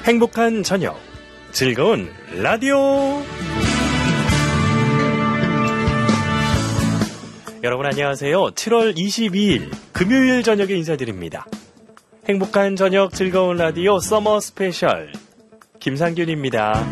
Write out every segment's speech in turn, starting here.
행복한 저녁, 즐거운 라디오. 여러분 안녕하세요. 7월 22일 금요일 저녁에 인사드립니다. 행복한 저녁, 즐거운 라디오 서머 스페셜 김상균입니다.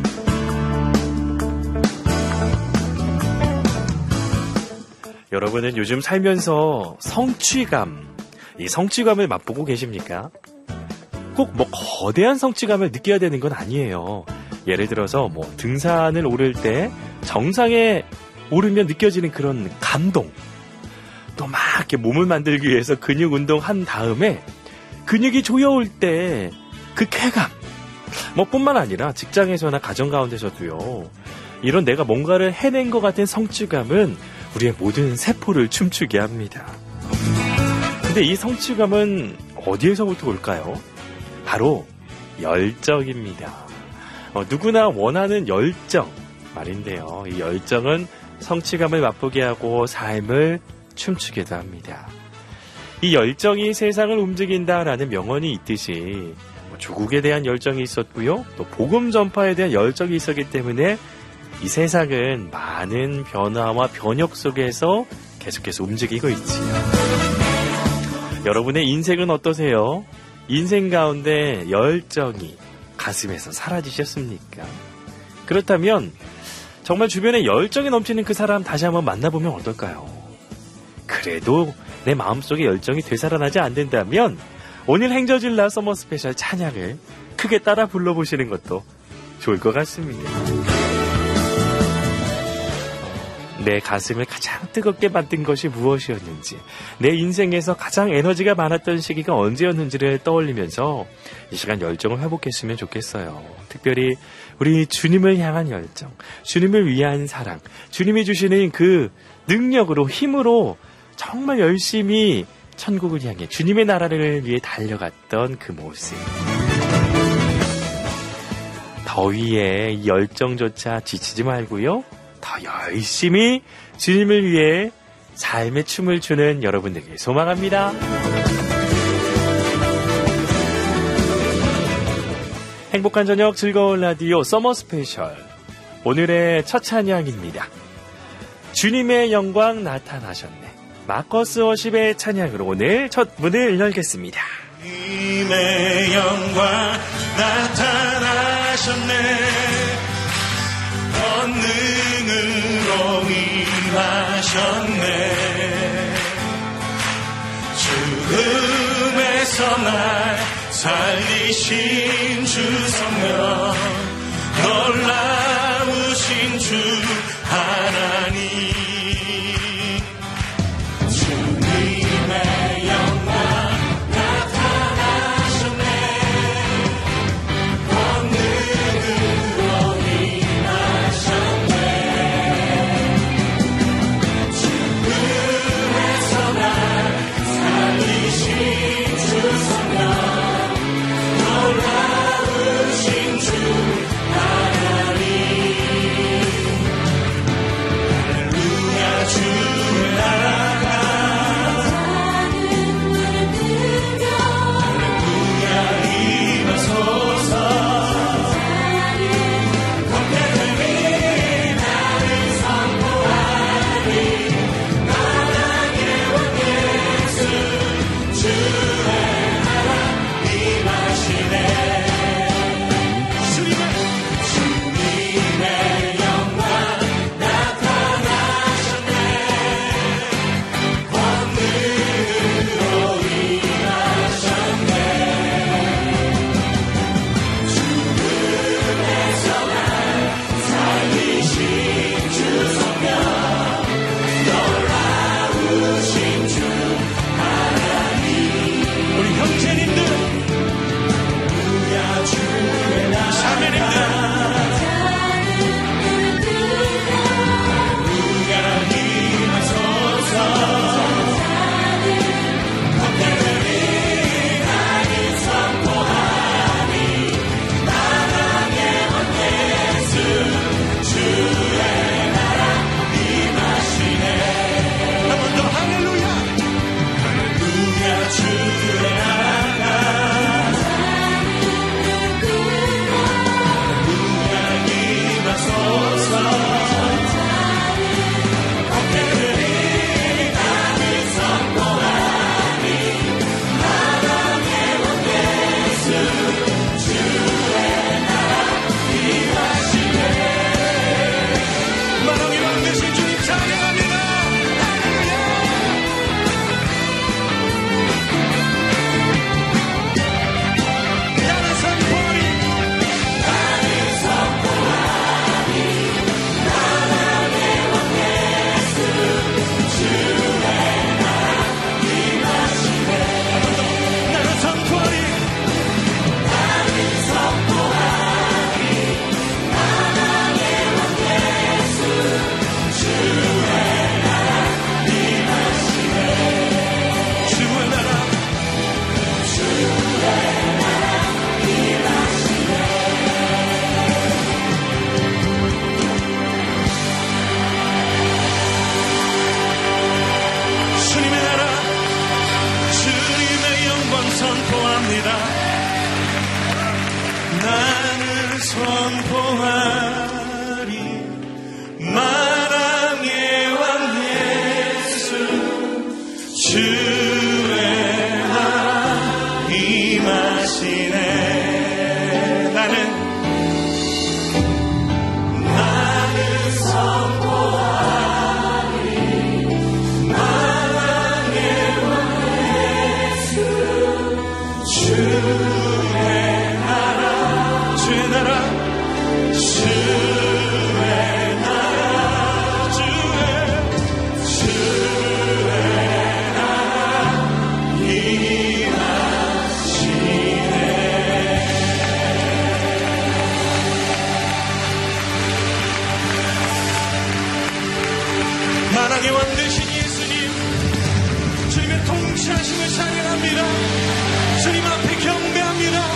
여러분은 요즘 살면서 이 성취감을 맛보고 계십니까? 꼭 거대한 성취감을 느껴야 되는 건 아니에요. 예를 들어서 등산을 오를 때 정상에 오르면 느껴지는 그런 감동. 또 막 이렇게 몸을 만들기 위해서 근육 운동한 다음에 근육이 조여올 때 그 쾌감. 뿐만 아니라 직장에서나 가정 가운데서도요. 이런 내가 뭔가를 해낸 것 같은 성취감은 우리의 모든 세포를 춤추게 합니다. 근데 이 성취감은 어디에서부터 올까요? 바로 열정입니다. 누구나 원하는 열정 말인데요. 이 열정은 성취감을 맛보게 하고 삶을 춤추기도 합니다. 이 열정이 세상을 움직인다라는 명언이 있듯이 조국에 대한 열정이 있었고요. 또 복음 전파에 대한 열정이 있었기 때문에 이 세상은 많은 변화와 변혁 속에서 계속해서 움직이고 있지요. 여러분의 인생은 어떠세요? 인생 가운데 열정이 가슴에서 사라지셨습니까? 그렇다면 정말 주변에 열정이 넘치는 그 사람 다시 한번 만나보면 어떨까요? 그래도 내 마음속에 열정이 되살아나지 않는다면 오늘 행저질라 서머 스페셜 찬양을 크게 따라 불러보시는 것도 좋을 것 같습니다. 내 가슴을 가장 뜨겁게 만든 것이 무엇이었는지, 내 인생에서 가장 에너지가 많았던 시기가 언제였는지를 떠올리면서 이 시간 열정을 회복했으면 좋겠어요. 특별히 우리 주님을 향한 열정, 주님을 위한 사랑, 주님이 주시는 그 능력으로, 힘으로 정말 열심히 천국을 향해 주님의 나라를 위해 달려갔던 그 모습. 더위에 이 열정조차 지치지 말고요. 더 열심히 주님을 위해 삶의 춤을 추는 여러분들에게 소망합니다. 행복한 저녁, 즐거운 라디오 서머 스페셜. 오늘의 첫 찬양입니다. 주님의 영광 나타나셨네. 마커스 워십의 찬양으로 오늘 첫 문을 열겠습니다. 주님의 영광 나타나셨네. 권능으로 임하셨네. 죽음에서 날 살리신 주 성령, 놀라우신 주 하나님. 주님의 영광 나타나셨네. 권능으로 임하셨네. 죽음에서 날 살리신 주 성령, 놀라우신 주 하나님. 사랑의 왕 되신 예수님, 주님의 통치하심을 찬양합니다. 주님 앞에 경배합니다.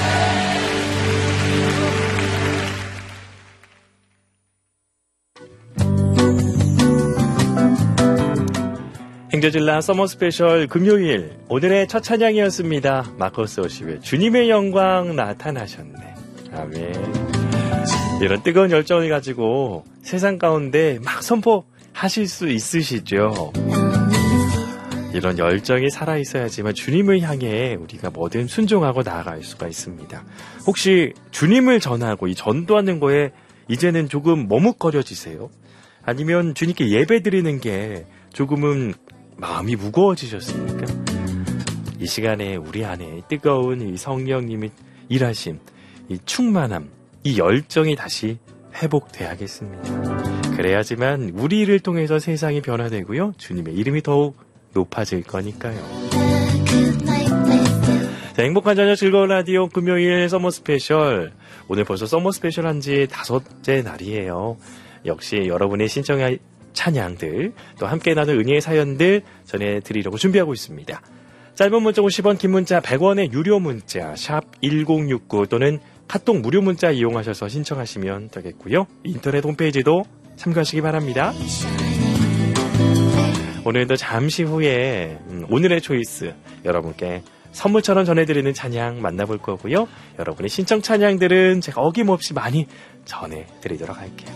행저질라 서머 스페셜 금요일 오늘의 첫 찬양이었습니다. 마커스 워십의 주님의 영광 나타나셨네. 아멘. 이런 뜨거운 열정을 가지고 세상 가운데 막 선포하실 수 있으시죠? 이런 열정이 살아있어야지만 주님을 향해 우리가 뭐든 순종하고 나아갈 수가 있습니다. 혹시 주님을 전하고 이 전도하는 거에 이제는 조금 머뭇거려지세요? 아니면 주님께 예배드리는 게 조금은 마음이 무거워지셨습니까? 이 시간에 우리 안에 뜨거운 이 성령님이 일하신 이 충만함, 이 열정이 다시 회복돼야겠습니다. 그래야지만 우리를 통해서 세상이 변화되고요. 주님의 이름이 더욱 높아질 거니까요. 자, 행복한 저녁 즐거운 라디오 금요일 서머 스페셜. 오늘 벌써 서머 스페셜 한 지 5째 날이에요. 역시 여러분의 신청한 찬양들, 또 함께 나눌 은혜의 사연들 전해드리려고 준비하고 있습니다. 짧은 문자 50원, 긴 문자 100원의 유료 문자 샵 1069 또는 카톡 무료 문자 이용하셔서 신청하시면 되겠고요. 인터넷 홈페이지도 참고하시기 바랍니다. 오늘도 잠시 후에 오늘의 초이스 여러분께 선물처럼 전해드리는 찬양 만나볼 거고요. 여러분의 신청 찬양들은 제가 어김없이 많이 전해드리도록 할게요.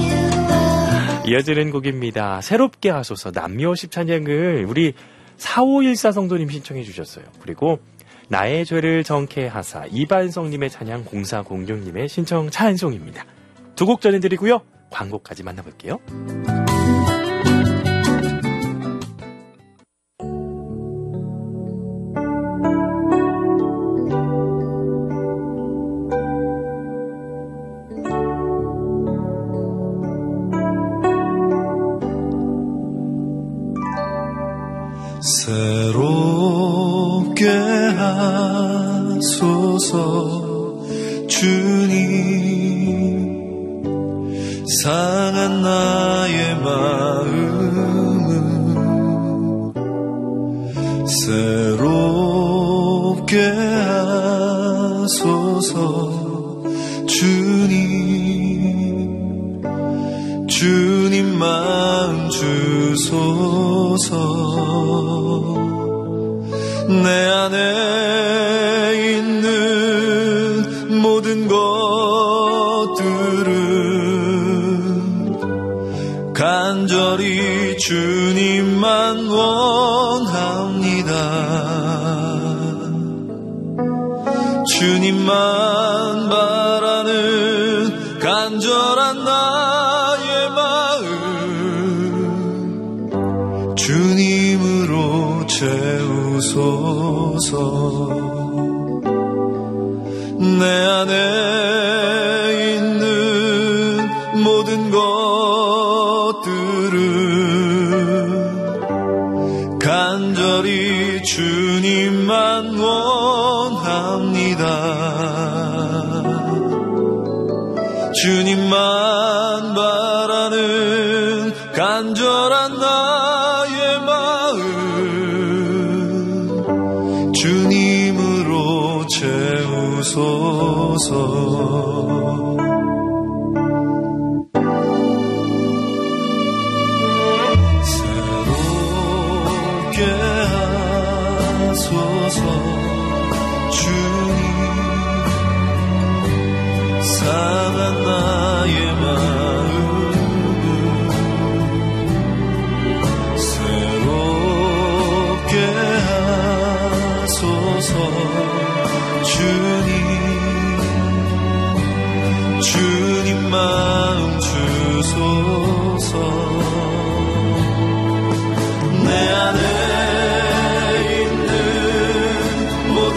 이어지는 곡입니다. 새롭게 하소서 남미워십 찬양을 우리 4514 성도님 신청해 주셨어요. 그리고 나의 죄를 정케 하사 이반성님의 찬양 0406님의 신청 찬송입니다. 두 곡 전해드리고요. 광고까지 만나볼게요. 새롭게 하소서 주님, 상한 나의 마음을 새롭게 하소서 주님, 주님 마음 주소서. 내 안에 있는 모든 것들은 간절히 주님만 원합니다. 주님만 바라는 간절한 나의 마음 주님으로 채우소서. 내 안에 있는 모든 것들은 간절히 주님만 원합니다. 주님만 바라는 간절한 나의 마음 주님으로 채우소서. 새롭게 하소서 주님, 상한 나의 마음을 새롭게 하소서 주님, 주님 마음 주소서. 내 안에 있는 모든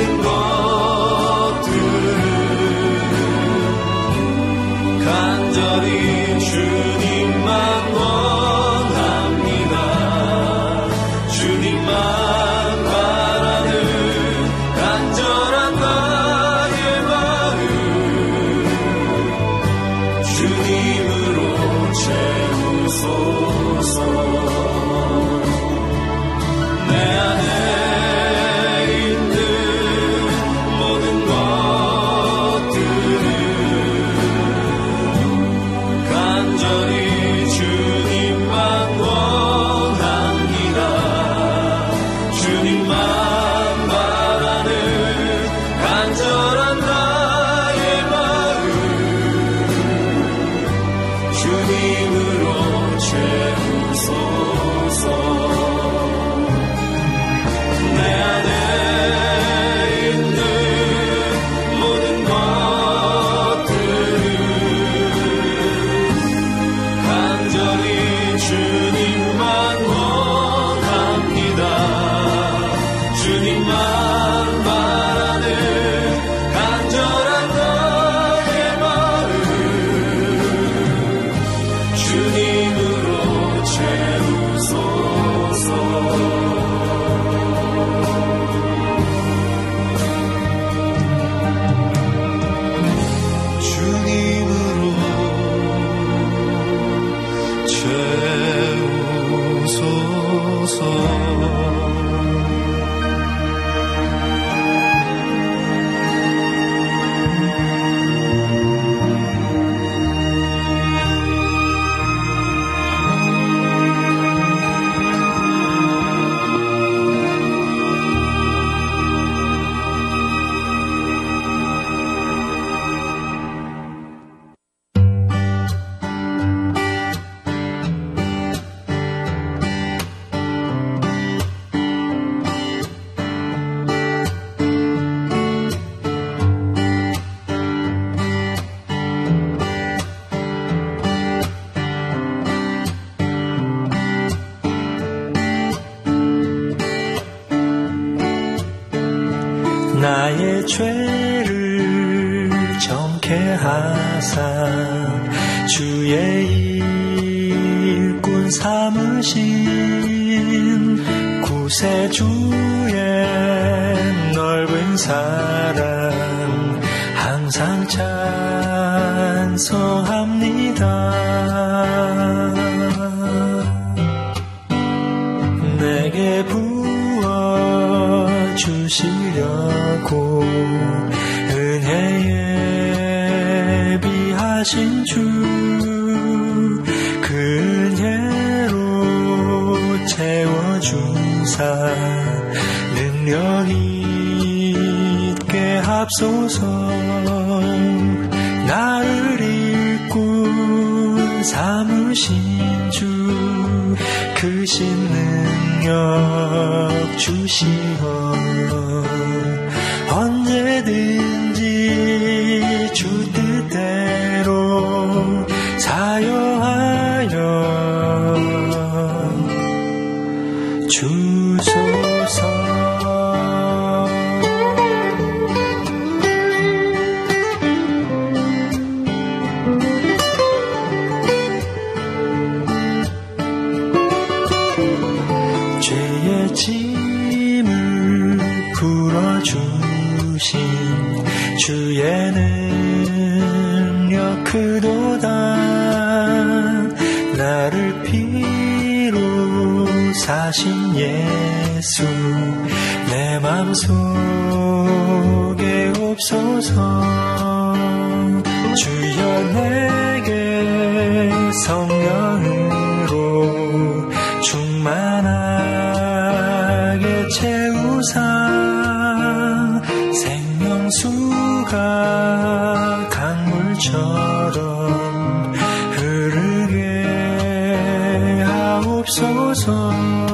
것들은 간절히 주님만 원합니다. 주님만 바라는 간절한 나의 마음 주님으로 채우소서. 주님만 원합니다. 주님만 바라는 간절한 나의 마음 주님으로 채우소서. 나의 죄를 정케하사 주의 일꾼 삼으신 구세주의 넓은 사랑 항상 찬송합니다. 내게 부어주시려고 은혜에 비하신 주, 그 은혜로 채워주사 능력 있게 합소서. 나를 일꾼 삼으신 주, 크신 능력 주시어 언제든지 주 뜻대로 사용하여 주소서. 죄의 짐을 풀어주신 주의 능력 크도다. 나를 피로 사신 예수 내 맘속에 옵소서. 주여 내게 성령으로 충만하게 채우사 생명수가 강물처럼 흐르게 하옵소서.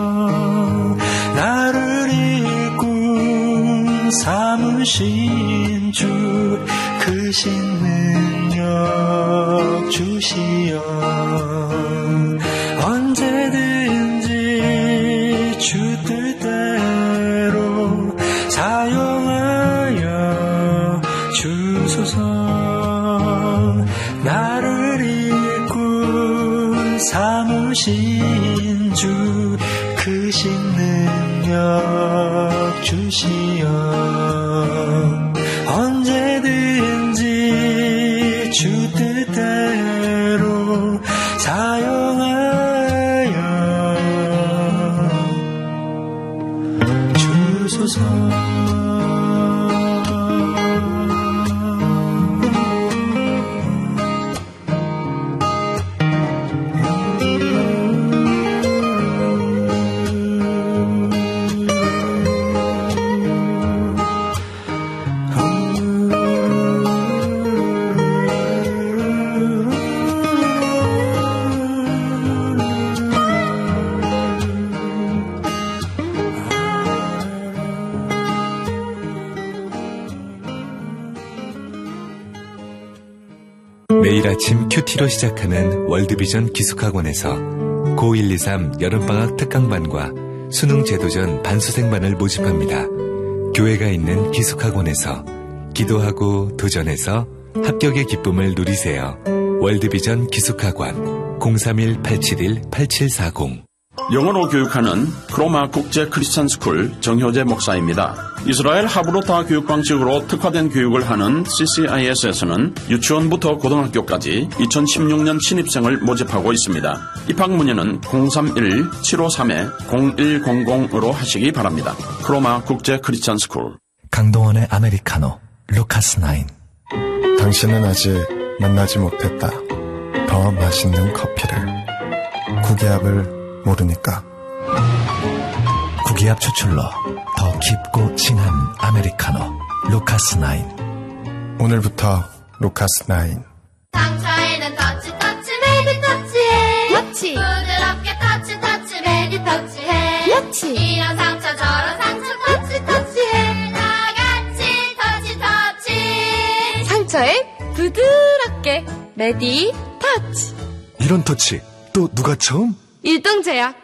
나를 일꾼 삼으신 주, 크신 능력 주시어 언제든지 주 뜻대로 사용하여 주소서. 나를 일꾼 삼으신 주, 크신 능력 주시어 언제든지 주 뜻대로 사용하여 주소서. 매일 아침 큐티로 시작하는 월드비전 기숙학원에서 고123 여름방학 특강반과 수능 제도전 반수생반을 모집합니다. 교회가 있는 기숙학원에서 기도하고 도전해서 합격의 기쁨을 누리세요. 월드비전 기숙학원 031-871-8740. 영어로 교육하는 크로마 국제 크리스천 스쿨 정효재 목사입니다. 이스라엘 하브로타 교육 방식으로 특화된 교육을 하는 CCIS에서는 유치원부터 고등학교까지 2016년 신입생을 모집하고 있습니다. 입학 문의는 031-753-0100으로 하시기 바랍니다. 크로마 국제 크리스천 스쿨. 강동원의 아메리카노 루카스9. 당신은 아직 만나지 못했다. 더 맛있는 커피를. 구기압을 모르니까. 구기압 추출로 더 깊고 진한 아메리카노 루카스9. 오늘부터 루카스9. 상처에는 터치 메디 터치해. 터치. 부드럽게 터치 메디 터치해. 터치. 이런 상처 저런 상처 터치해. 다같이 터치. 상처에 부드럽게 메디 터치. 이런 터치 또 누가 처음? 일동제약.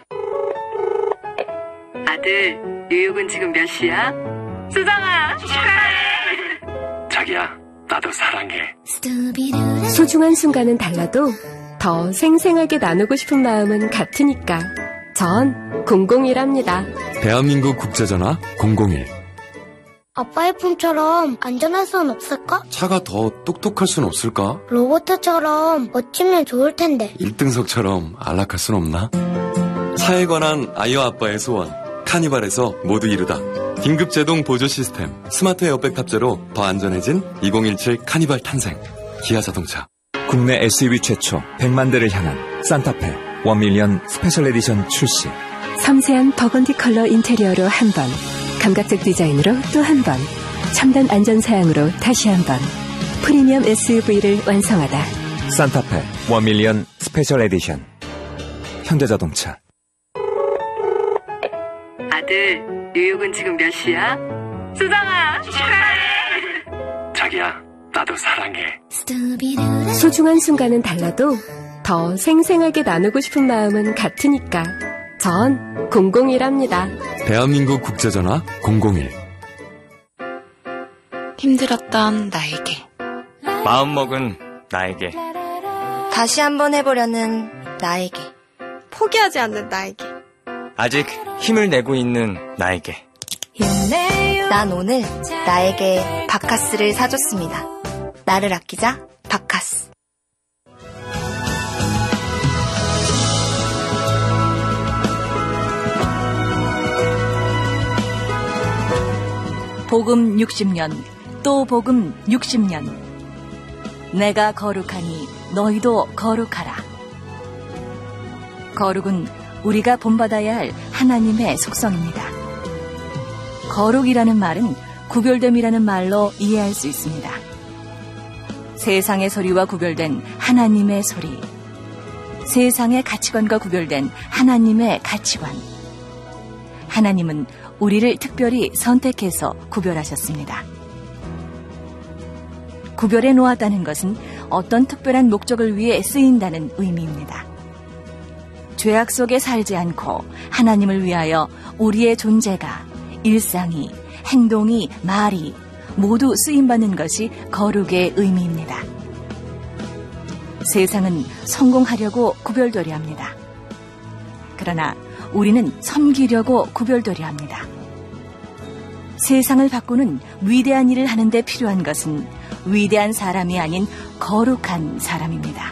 아들, 뉴욕은 지금 몇 시야? 수정아, 축하해! 자기야, 나도 사랑해. 소중한 순간은 달라도 더 생생하게 나누고 싶은 마음은 같으니까 전 001합니다. 대한민국 국제전화 001. 아빠의 폰처럼 안전할 순 없을까? 차가 더 똑똑할 순 없을까? 로봇처럼 멋지면 좋을 텐데. 1등석처럼 안락할 순 없나? 차에 관한 아이와 아빠의 소원. 카니발에서 모두 이루다. 긴급 제동 보조 시스템. 스마트 에어백 탑재로 더 안전해진 2017 카니발 탄생. 기아 자동차. 국내 SUV 최초 100만 대를 향한 산타페 1밀리언 스페셜 에디션 출시. 섬세한 버건디 컬러 인테리어로 한 번, 감각적 디자인으로 또 한 번, 첨단 안전 사양으로 다시 한 번, 프리미엄 SUV를 완성하다. 산타페 1밀리언 스페셜 에디션. 현대자동차. 아들, 뉴욕은 지금 몇 시야? 수정아, 축하해! 자기야, 나도 사랑해. 소중한 순간은 달라도 더 생생하게 나누고 싶은 마음은 같으니까 전 001합니다. 대한민국 국제전화 001. 힘들었던 나에게, 마음먹은 나에게, 다시 한번 해보려는 나에게, 포기하지 않는 나에게, 아직 힘을 내고 있는 나에게. 난 오늘 나에게 바카스를 사줬습니다. 나를 아끼자, 바카스. 복음 60년, 또 복음 60년. 내가 거룩하니 너희도 거룩하라. 거룩은 우리가 본받아야 할 하나님의 속성입니다. 거룩이라는 말은 구별됨이라는 말로 이해할 수 있습니다. 세상의 소리와 구별된 하나님의 소리, 세상의 가치관과 구별된 하나님의 가치관. 하나님은 우리를 특별히 선택해서 구별하셨습니다. 구별해 놓았다는 것은 어떤 특별한 목적을 위해 쓰인다는 의미입니다. 죄악 속에 살지 않고 하나님을 위하여 우리의 존재가, 일상이, 행동이, 말이 모두 쓰임받는 것이 거룩의 의미입니다. 세상은 성공하려고 구별되려 합니다. 그러나 우리는 섬기려고 구별되려 합니다. 세상을 바꾸는 위대한 일을 하는 데 필요한 것은 위대한 사람이 아닌 거룩한 사람입니다.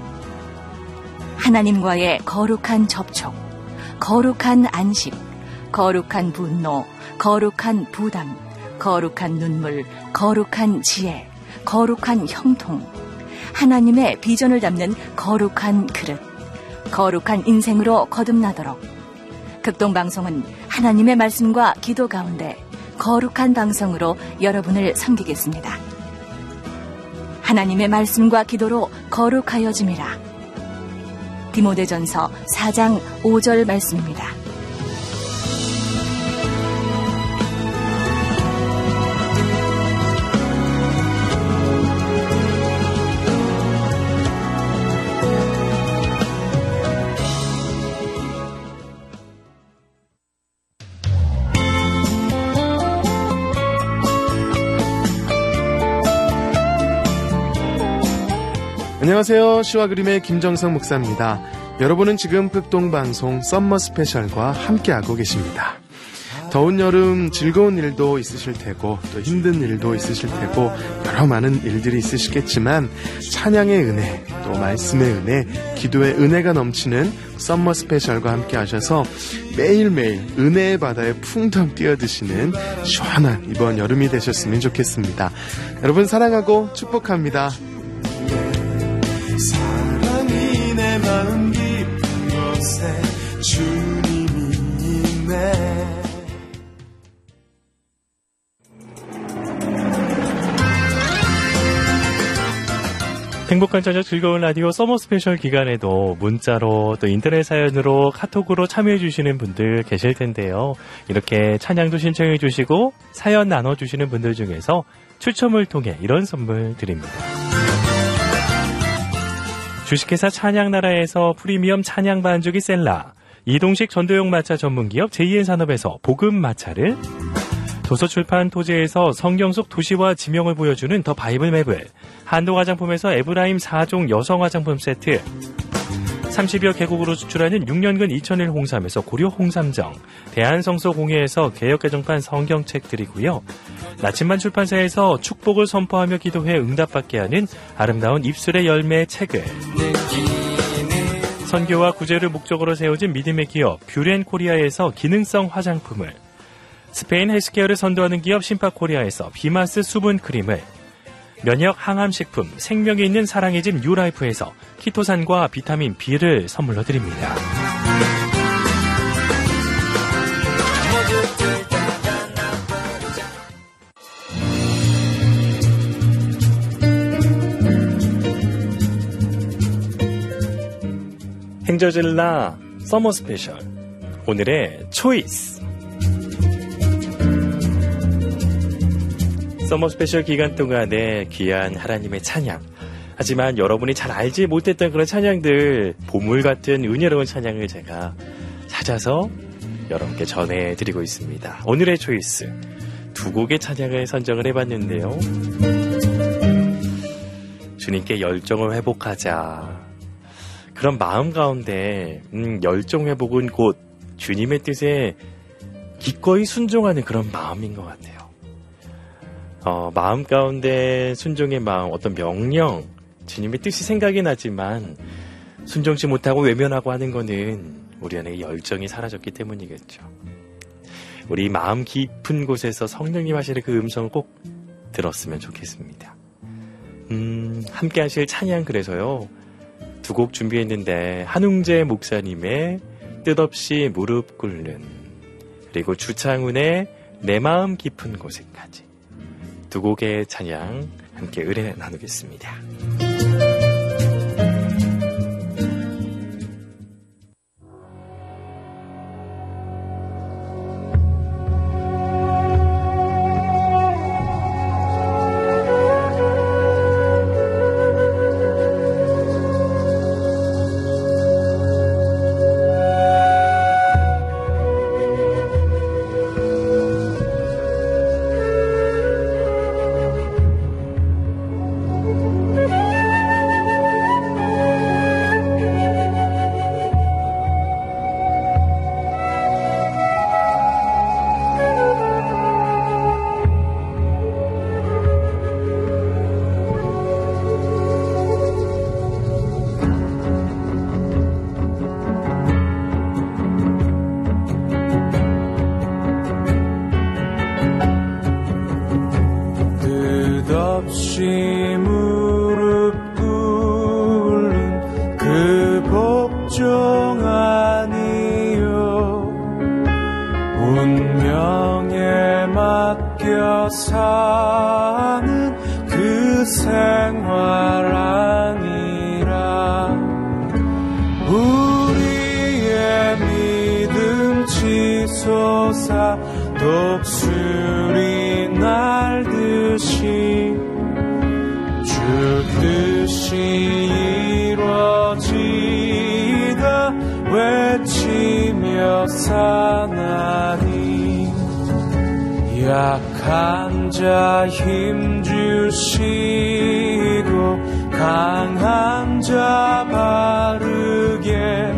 하나님과의 거룩한 접촉, 거룩한 안식, 거룩한 분노, 거룩한 부담, 거룩한 눈물, 거룩한 지혜, 거룩한 형통, 하나님의 비전을 담는 거룩한 그릇, 거룩한 인생으로 거듭나도록 극동방송은 하나님의 말씀과 기도 가운데 거룩한 방송으로 여러분을 섬기겠습니다. 하나님의 말씀과 기도로 거룩하여짐이라. 디모데전서 4장 5절 말씀입니다. 안녕하세요. 시와 그림의 김정성 목사입니다. 여러분은 지금 흑동방송 썸머 스페셜과 함께하고 계십니다. 더운 여름 즐거운 일도 있으실 테고 또 힘든 일도 있으실 테고 여러 많은 일들이 있으시겠지만 찬양의 은혜, 또 말씀의 은혜, 기도의 은혜가 넘치는 썸머 스페셜과 함께 하셔서 매일매일 은혜의 바다에 풍덩 뛰어드시는 시원한 이번 여름이 되셨으면 좋겠습니다. 여러분 사랑하고 축복합니다. 사랑이 내 마음 깊은 곳에 주님이 있네. 행복한 저녁 즐거운 라디오 서머 스페셜 기간에도 문자로 또 인터넷 사연으로 카톡으로 참여해 주시는 분들 계실 텐데요. 이렇게 찬양도 신청해 주시고 사연 나눠주시는 분들 중에서 추첨을 통해 이런 선물 드립니다. 주식회사 찬양나라에서 프리미엄 찬양 반죽이 셀라, 이동식 전도용 마차 전문기업 JN산업에서 복음 마차를, 도서출판 토제에서 성경 속 도시와 지명을 보여주는 더 바이블 맵을, 한도 화장품에서 에브라임 4종 여성 화장품 세트, 30여 개국으로 수출하는 6년근 2001 홍삼에서 고려 홍삼정, 대한성서공회에서 개역개정판 성경책 드리고요. 나침반 출판사에서 축복을 선포하며 기도해 응답받게 하는 아름다운 입술의 열매 책을, 선교와 구제를 목적으로 세워진 믿음의 기업 뷰렌코리아에서 기능성 화장품을, 스페인 헬스케어를 선도하는 기업 심파코리아에서 비마스 수분 크림을, 면역 항암식품 생명이 있는 사랑의 집 뉴라이프에서 키토산과 비타민 B를 선물로 드립니다. 행저질라 서머 스페셜, 오늘의 초이스. 서머 스페셜 기간 동안에 귀한 하나님의 찬양, 하지만 여러분이 잘 알지 못했던 그런 찬양들, 보물 같은 은혜로운 찬양을 제가 찾아서 여러분께 전해드리고 있습니다. 오늘의 초이스, 두 곡의 찬양을 선정을 해봤는데요. 주님께 열정을 회복하자, 그런 마음 가운데 열정 회복은 곧 주님의 뜻에 기꺼이 순종하는 그런 마음인 것 같아요. 마음 가운데 순종의 마음, 어떤 명령, 주님의 뜻이 생각이 나지만 순종치 못하고 외면하고 하는 거는 우리 안에 열정이 사라졌기 때문이겠죠. 우리 마음 깊은 곳에서 성령님 하시는 그 음성을 꼭 들었으면 좋겠습니다. 함께 하실 찬양, 그래서요, 두 곡 준비했는데 한웅재 목사님의 뜻없이 무릎 꿇는, 그리고 주창훈의 내 마음 깊은 곳에까지, 두 곡의 찬양 함께 은혜 나누겠습니다. 약한 자 힘 주시고 강한 자 바르게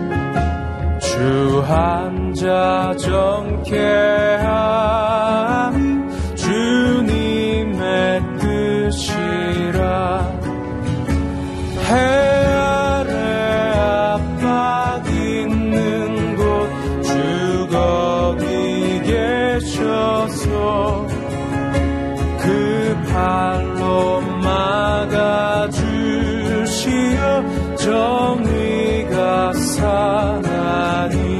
주한 자 정케함이 주님의 뜻이라. 해 아래 압박 있는 곳 주 거기 계셔서 그 발로 막아주시어 정의가 사나니.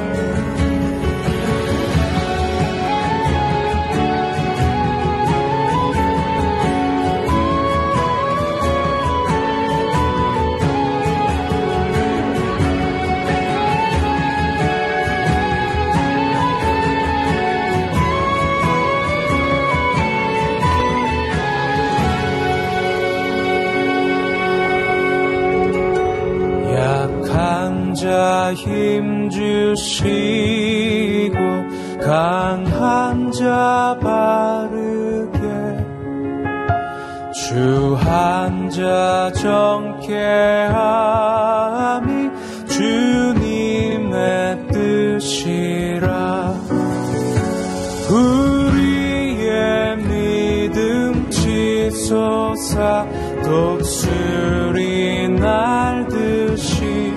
자 힘 주시고 강한 자 바르게 주한 자 정케함이 주님의 뜻이라. 우리의 믿음 치솟아 독수리 날듯이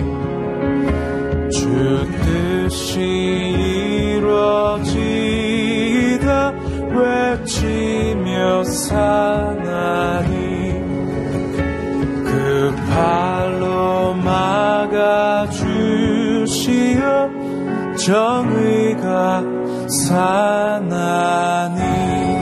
주 뜻이 이루어지다 외치며 사나니. 그 발로 막아주시어 정의가 사나니.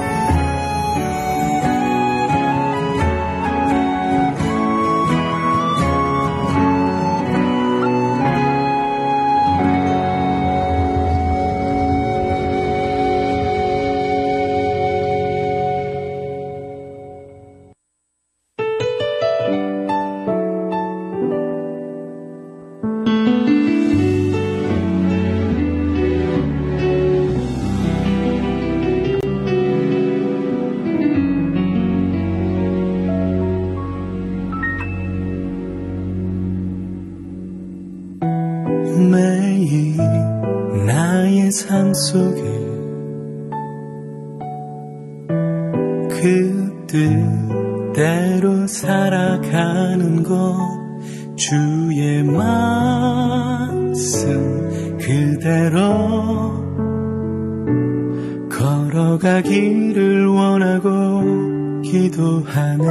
매일 나의 삶 속에 그 뜻대로 살아가는 것 주의 말씀 그대로 걸어가기를 원하고 기도하네.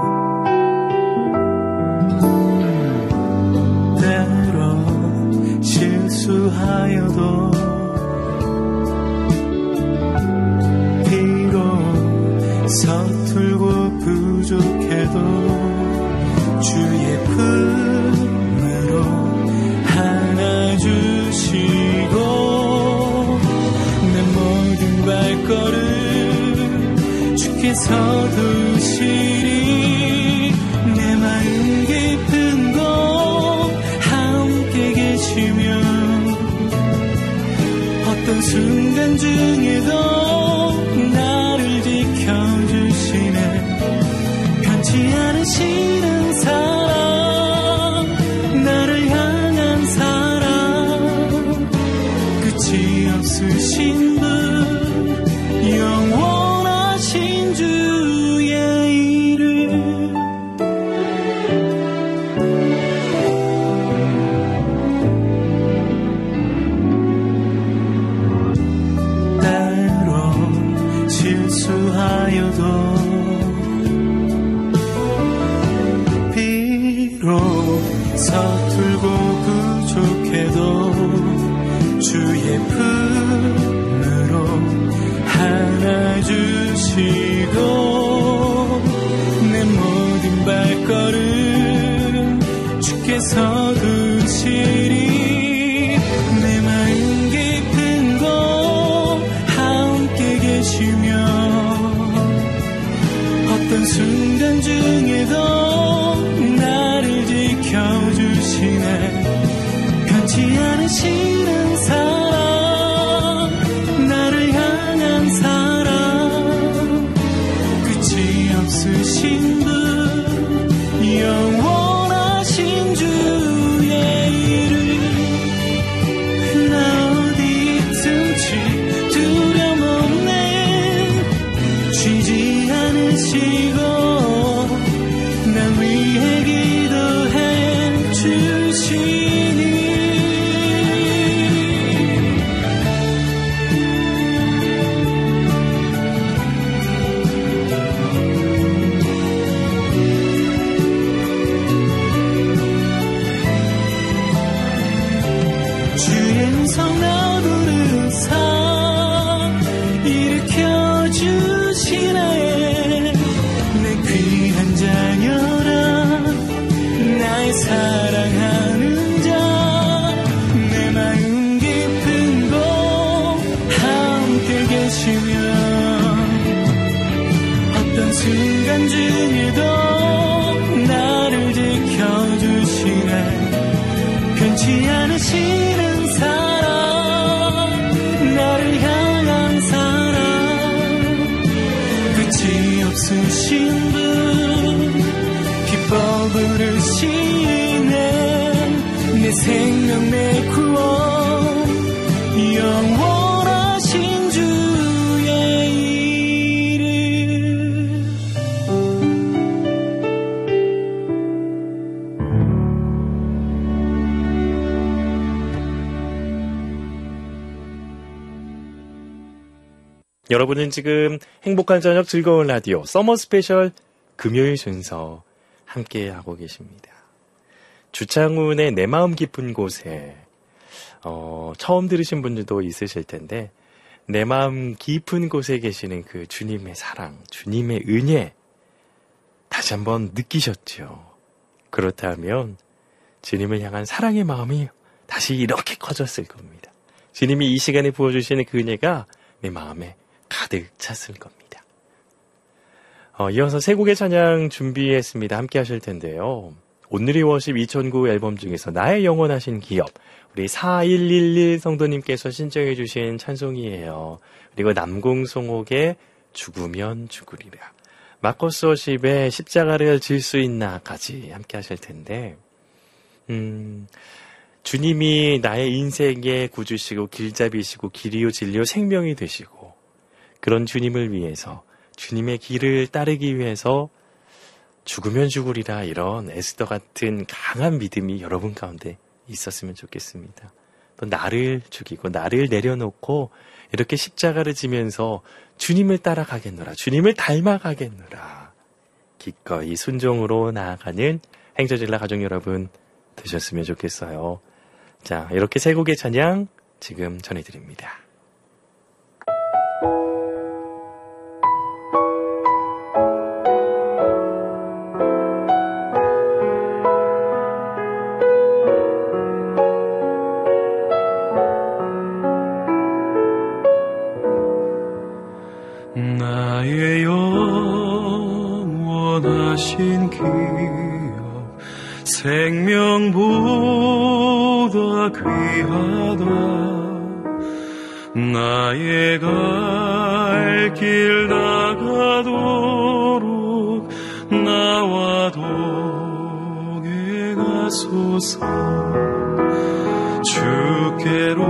실수하여도 비록 서툴고 부족해도 주의 품으로 안아주시고 내 모든 발걸음 주께서 두시리. 내 마음 깊은 곳 함께 계시며 어떤 순간 중에도 나를 지켜주시네. 변치 않으시는 사랑 나를 향한 사랑 끝이 없으신 분 영원하신 주의 이름. 실수하여도 비록 서툴고 부족해도 주의 품으로 안아주시고 내 모든 발걸음 주께서 두시리. 내 마음 깊은 곳 함께 계시며 어떤 순간 중에도 나를 지켜주시네. 변치 않으시는 사랑 나를 향한 사랑 끝이 없으신 분 성나 부르사 일으켜 주시네. 내 귀한 자녀라 나의 사랑하는 자 내 마음 깊은 곳 함께 계시며 어떤 순간 중에도 나를 지켜주시네. 변치 않으시는 사랑 나를 향한 사랑 끝이 없으신 분 기뻐 부르시네. 내 생명 내 구원 영원하신 주의 이름. 여러분은 지금 행복한 저녁 즐거운 라디오 서머 스페셜 금요일 순서 함께하고 계십니다. 주창훈의 내 마음 깊은 곳에 처음 들으신 분들도 있으실 텐데 내 마음 깊은 곳에 계시는 그 주님의 사랑, 주님의 은혜 다시 한번 느끼셨죠? 그렇다면 주님을 향한 사랑의 마음이 다시 이렇게 커졌을 겁니다. 주님이 이 시간에 부어주시는 그 은혜가 내 마음에 가득 찼을 겁니다. 이어서 세 곡의 찬양 준비했습니다. 함께 하실 텐데요. 오늘의 워십 2009 앨범 중에서 나의 영원하신 기업, 우리 4111 성도님께서 신청해 주신 찬송이에요. 그리고 남궁송옥의 죽으면 죽으리라, 마커스 워십의 십자가를 질 수 있나까지 함께 하실 텐데 주님이 나의 인생의 구주시고 길잡이시고 길이요 진리요 생명이 되시고 그런 주님을 위해서 주님의 길을 따르기 위해서 죽으면 죽으리라 이런 에스더 같은 강한 믿음이 여러분 가운데 있었으면 좋겠습니다. 또 나를 죽이고 나를 내려놓고 이렇게 십자가를 지면서 주님을 따라가겠노라, 주님을 닮아가겠노라, 기꺼이 순종으로 나아가는 행저질라 가족 여러분 되셨으면 좋겠어요. 자, 이렇게 세 곡의 찬양 지금 전해드립니다. 나의 영원하신 기업 생명보다 귀하다. 나의 갈 길 나가도록 나와 동행 가소서. 주께로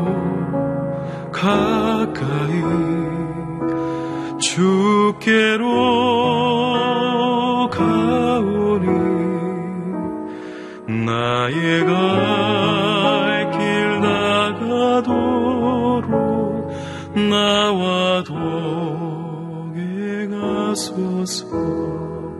가까이 주께로 가오니 나의 갈 길 나가도록 나와 동행하소서.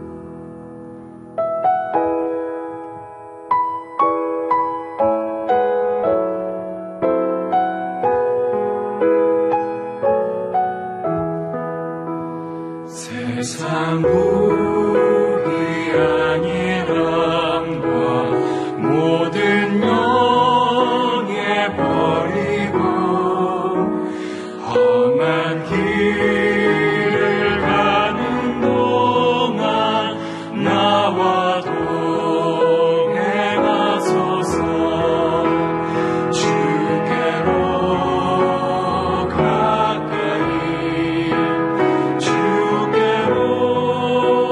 세상 복이 아니란과 모든 영예 버리고 험한 길을 가는 동안 나와 동행하소서. 주께로 가까이 주께로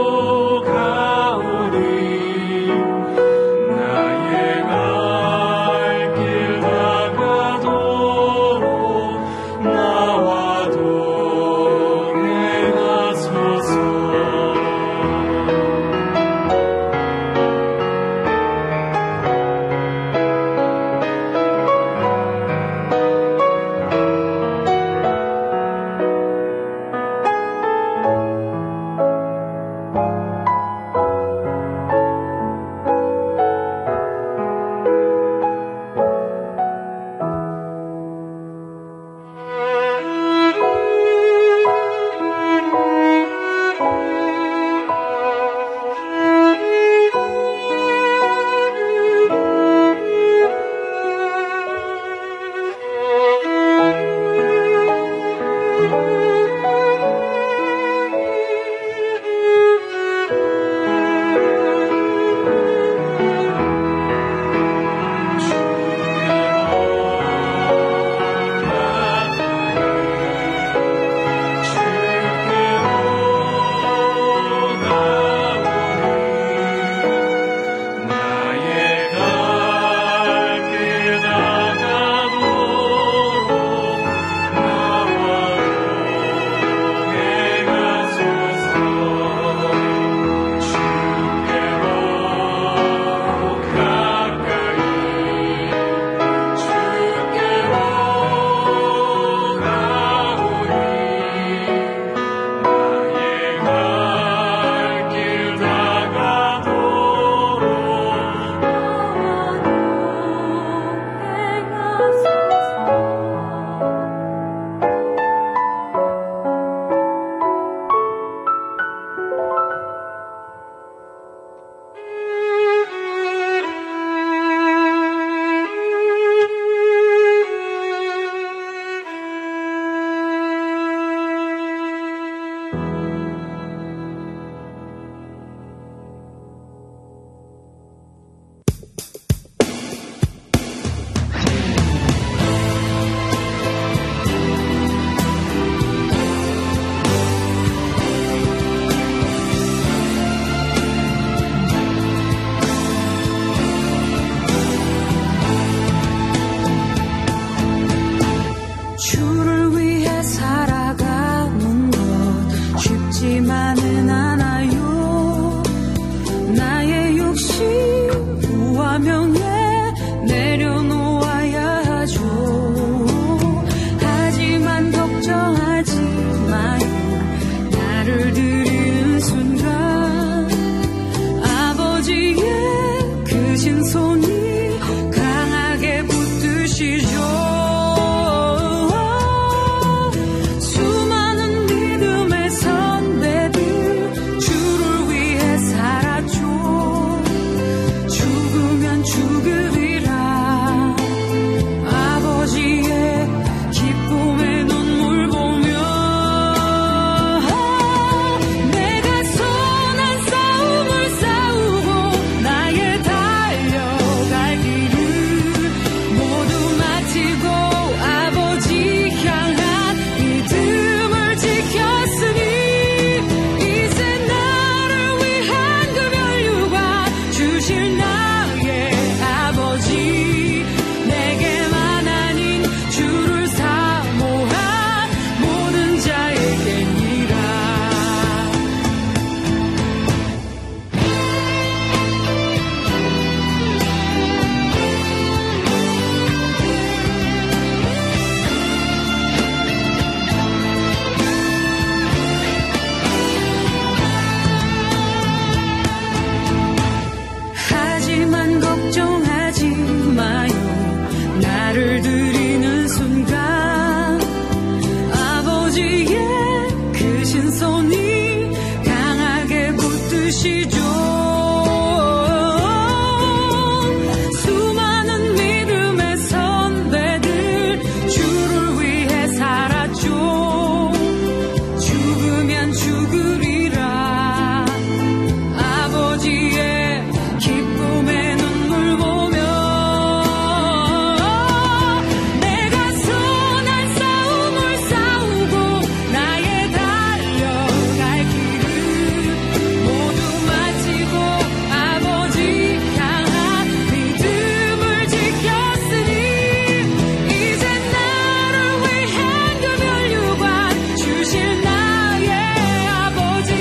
붙드시죠. 수많은 믿음의 선배들 주를 위해 살았죠. 죽으면 죽으리라. 아버지의 기쁨의 눈물 보며 내가 선한 싸움을 싸우고 나의 달려갈 길을 모두 마치고 아버지 향한 믿음을 지켰으니 이제 나를 위한 그 면류관 주실 나의 아버지 내게만 아닌 주를 사모한 모든 자에게니라. 하지만 걱정하지 마요. 나를 드리는 순간 아버지의 크신 손이 강하게 붙드시죠. 수많은 믿음의 선배들 주를 위해 살았죠. 죽으면 죽으리라. 아버지의 기쁨의 눈물 보며 내가 선한 싸움을 싸우고 나의 달려갈 길을 모두 마치고 아버지 향한 믿음을 지켰으니 이제 나를 위한 그 면류관 주실 나의 아버지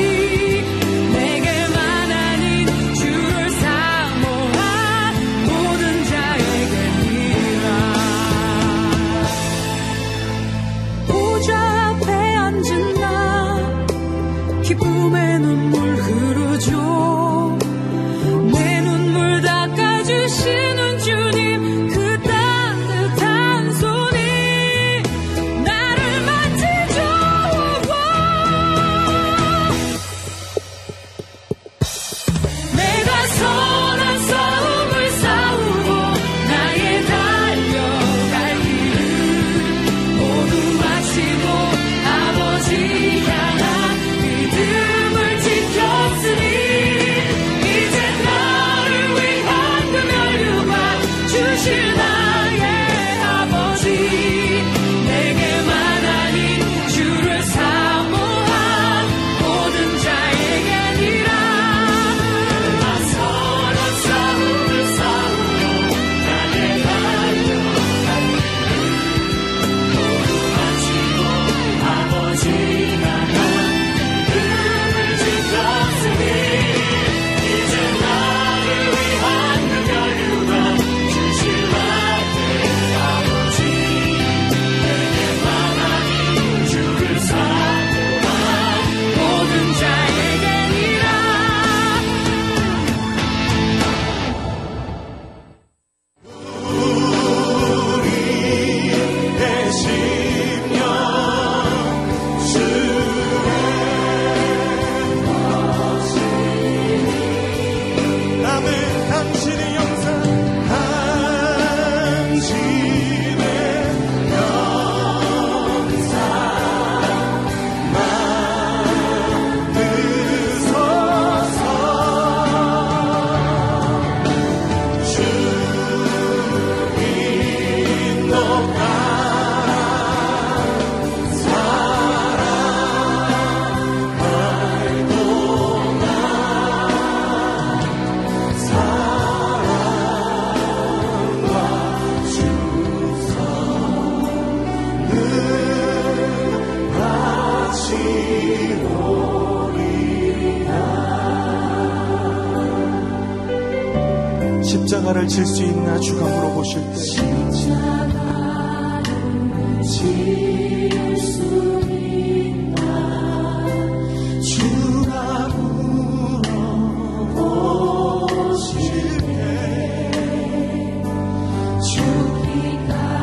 내게만 아닌 주를 사모한 모든 자에게니라. 보좌 앞에 앉은 나 기쁨의 눈물 흐르죠. 내 눈물 닦아주시는 주님 그 따뜻한 손이 나를 만지죠. 내가 선한 싸움을 싸우고 나의 달려갈 길을 모두 마치고 아버지 향한 믿음을 지켰으니 이제 나를 위한 그 면류관 주실 나의 아버지 내게만 아닌 주를 사모한 모든 자에게니라. 내가 선한 싸움을 싸우고 나의 달려갈 길을 모두 마치고 아버지 향한 믿음을 지켰으니 이제 나를 위한 그 면류관 주실 나의 아버지 내게만 아닌 주를 사모한 모든 자에게니라. 내 심령 주의 것이니 남은 당신의 영상 당신의 영상 만드소서. 주님 높아 사랑할 동안 사랑과 주선을 바치오리라. 십자가를 질 수 있나 주가 물어보실 때 십자가를 질 수 있나 주가 물어보실 때 주기가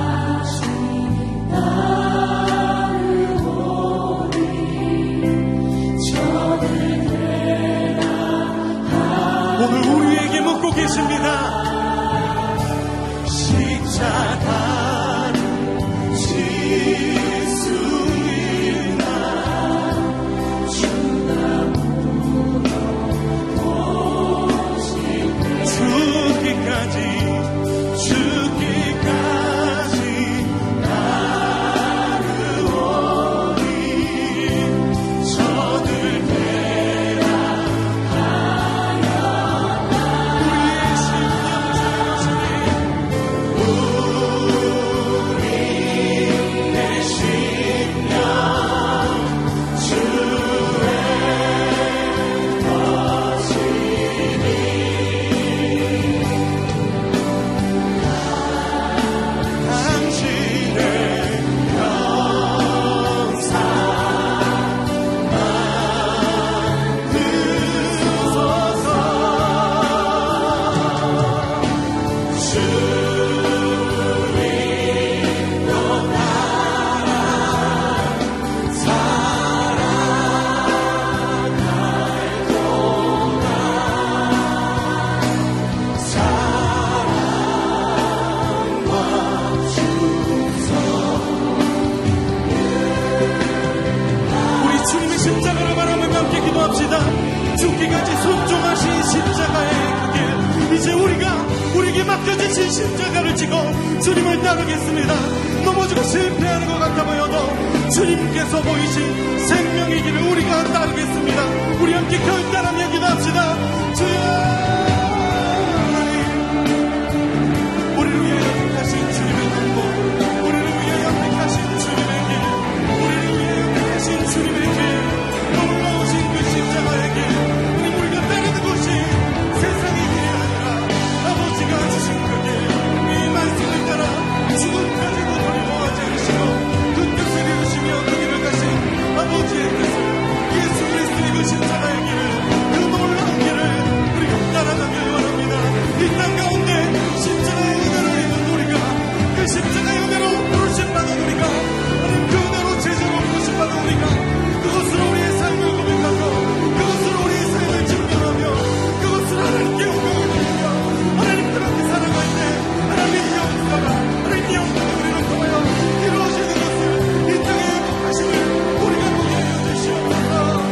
십자가를 지고 주님을 따르겠습니다. 넘어지고 실패하는 것 같아 보여도 주님께서 보이신 생명의 길을 우리가 따르겠습니다. 우리 함께 결단하며 기도합시다. 주여 하나님, 우리를 위해 연약하신 주님의 방법, 우리를 위해 연약하신 주님의 길, 우리를 위해 연약하신 주님의 길, 놀라우신 그 십자가의 길, 우리가 따르는 것이 세상의 길이 아니라 아버지가 주신 그 길, 이 말씀을 따라 죽음까지도 두려워하지 않으시고 그 뜻을 이루시며 그 길을 가신 아버지의 뜻을, 예수 그리스도의 그 십자가의 길을, 그 놀라운 길을 우리가 따라가길 원합니다. 이 땅 가운데 십자가의 은혜를 입은 우리가, 그 십자가의 은혜로 부르심받은 우리가, 하나님 그 은혜로 제자로 부르심받은 우리가 그것으로 우리의 삶을 고백하며 그것으로 우리의 삶을 증명하며 그것으로 하나님께 영광을 드리며 하나님 그렇게 살아갈 때 하나님의 영광과 하나님의 영광을 우리를 통하여 이루어지는 것을 이 땅의 행복하심을 우리가 보게 하여 주시옵소서.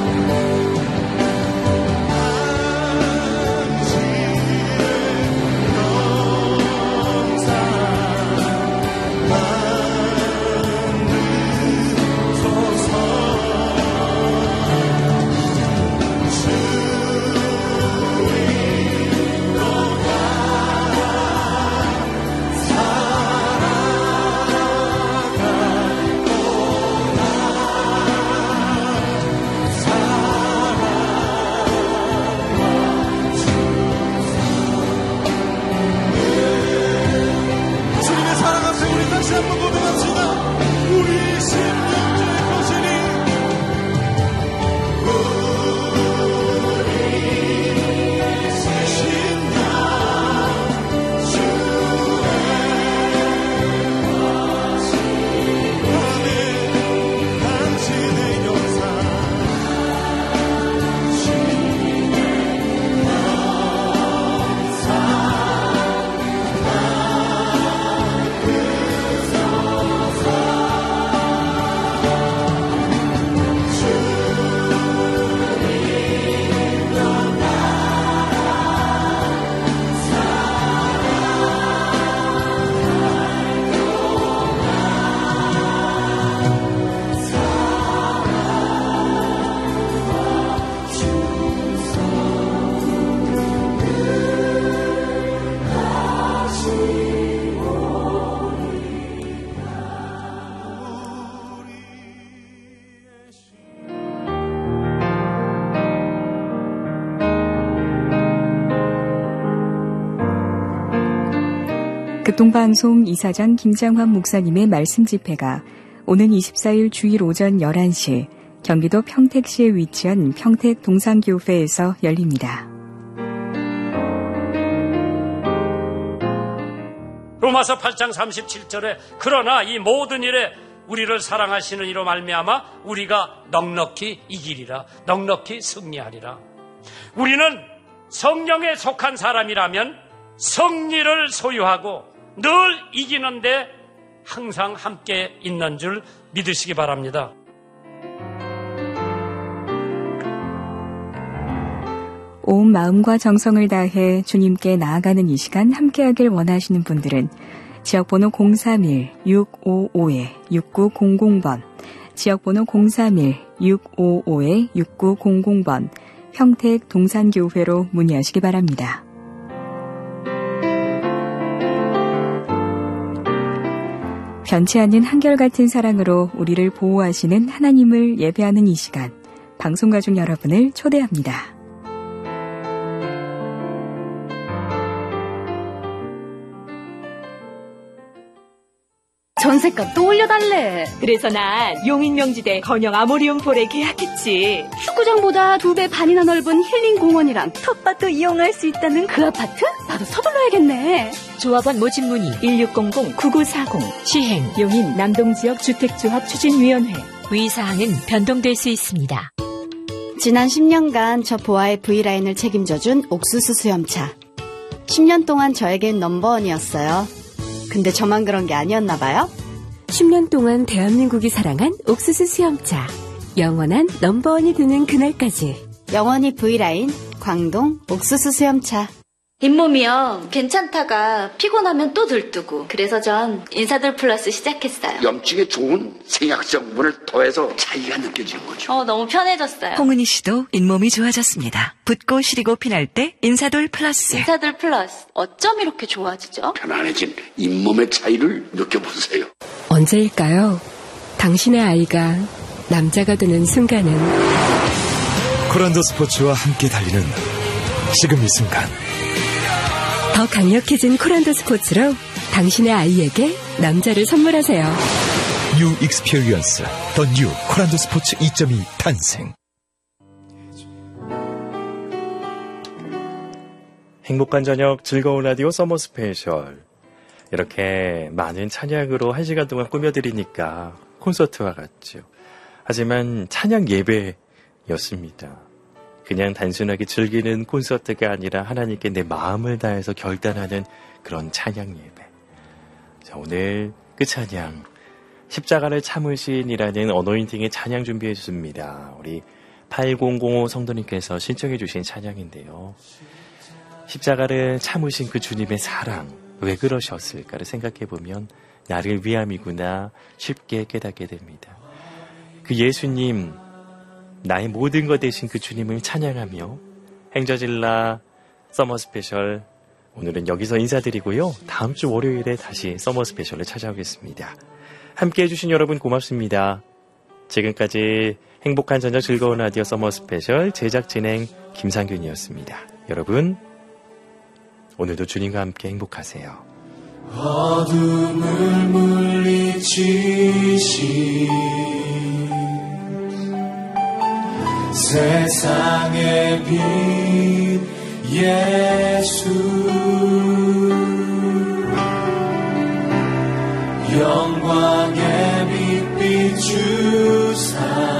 주님의 사랑 앞에 우리 다시 한번 고백합시다. 우리 심령주의 거신이 당신의 역사 극동방송 이사장 김장환 목사님의 말씀 집회가 오는 24일 주일 오전 11시 경기도 평택시에 위치한 평택 동산교회에서 열립니다. 로마서 8장 37절에 그러나 이 모든 일에 우리를 사랑하시는 이로 말미암아 우리가 넉넉히 이기리라, 넉넉히 승리하리라. 우리는 성령에 속한 사람이라면 승리를 소유하고 늘 이기는데 항상 함께 있는 줄 믿으시기 바랍니다. 온 마음과 정성을 다해 주님께 나아가는 이 시간 함께하길 원하시는 분들은 지역번호 031-655-6900번, 지역번호 031-655-6900번 평택 동산교회로 문의하시기 바랍니다. 변치 않는 한결같은 사랑으로 우리를 보호하시는 하나님을 예배하는 이 시간, 방송가족 여러분을 초대합니다. 전세값 또 올려달래. 그래서 난 용인명지대 건영 아모리움폴에 계약했지. 축구장보다 2배 반이나 넓은 힐링공원이랑 텃밭도 이용할 수 있다는 그 아파트? 나도 서둘러야겠네. 조합원 모집 문의 1600-9940 시행 용인 남동지역 주택조합 추진위원회. 위사항은 변동될 수 있습니다. 지난 10년간 저 보아의 V라인을 책임져준 옥수수 수염차. 10년 동안 저에겐 넘버원이었어요. 근데 저만 그런 게 아니었나 봐요. 10년 동안 대한민국이 사랑한 옥수수 수염차. 영원한 넘버원이 되는 그날까지. 영원히 V라인 광동 옥수수 수염차. 잇몸이요. 괜찮다가 피곤하면 또 들뜨고. 그래서 전 인사돌 플러스 시작했어요. 염증에 좋은 생약성분을 더해서 차이가 느껴지는 거죠. 너무 편해졌어요. 홍은희 씨도 잇몸이 좋아졌습니다. 붓고 시리고 피날 때 인사돌 플러스. 인사돌 플러스. 어쩜 이렇게 좋아지죠? 편안해진 잇몸의 차이를 느껴보세요. 언제일까요? 당신의 아이가 남자가 되는 순간은 코란도 스포츠와 함께 달리는 지금 이 순간. 더 강력해진 코란도 스포츠로 당신의 아이에게 남자를 선물하세요. New Experience, The New 코란도 스포츠 2.2 탄생. 행복한 저녁 즐거운 라디오 서머 스페셜. 이렇게 많은 찬양으로 1시간 동안 꾸며드리니까 콘서트와 같죠. 하지만 찬양 예배였습니다. 그냥 단순하게 즐기는 콘서트가 아니라 하나님께 내 마음을 다해서 결단하는 그런 찬양 예배. 자, 오늘 그 찬양 십자가를 참으신이라는 어노인팅의 찬양 준비해 주십니다. 우리 8005 성도님께서 신청해 주신 찬양인데요. 십자가를 참으신 그 주님의 사랑, 왜 그러셨을까를 생각해 보면 나를 위함이구나 쉽게 깨닫게 됩니다. 그 예수님, 나의 모든 것 되신 그 주님을 찬양하며 행저질라 서머 스페셜 오늘은 여기서 인사드리고요. 다음 주 월요일에 다시 서머 스페셜을 찾아오겠습니다. 함께해 주신 여러분 고맙습니다. 지금까지 행복한 저녁 즐거운 라디오 서머 스페셜 제작 진행 김상균이었습니다. 여러분 오늘도 주님과 함께 행복하세요. 어둠을 물리치신 세상의 빛 예수 영광의 빛 비추사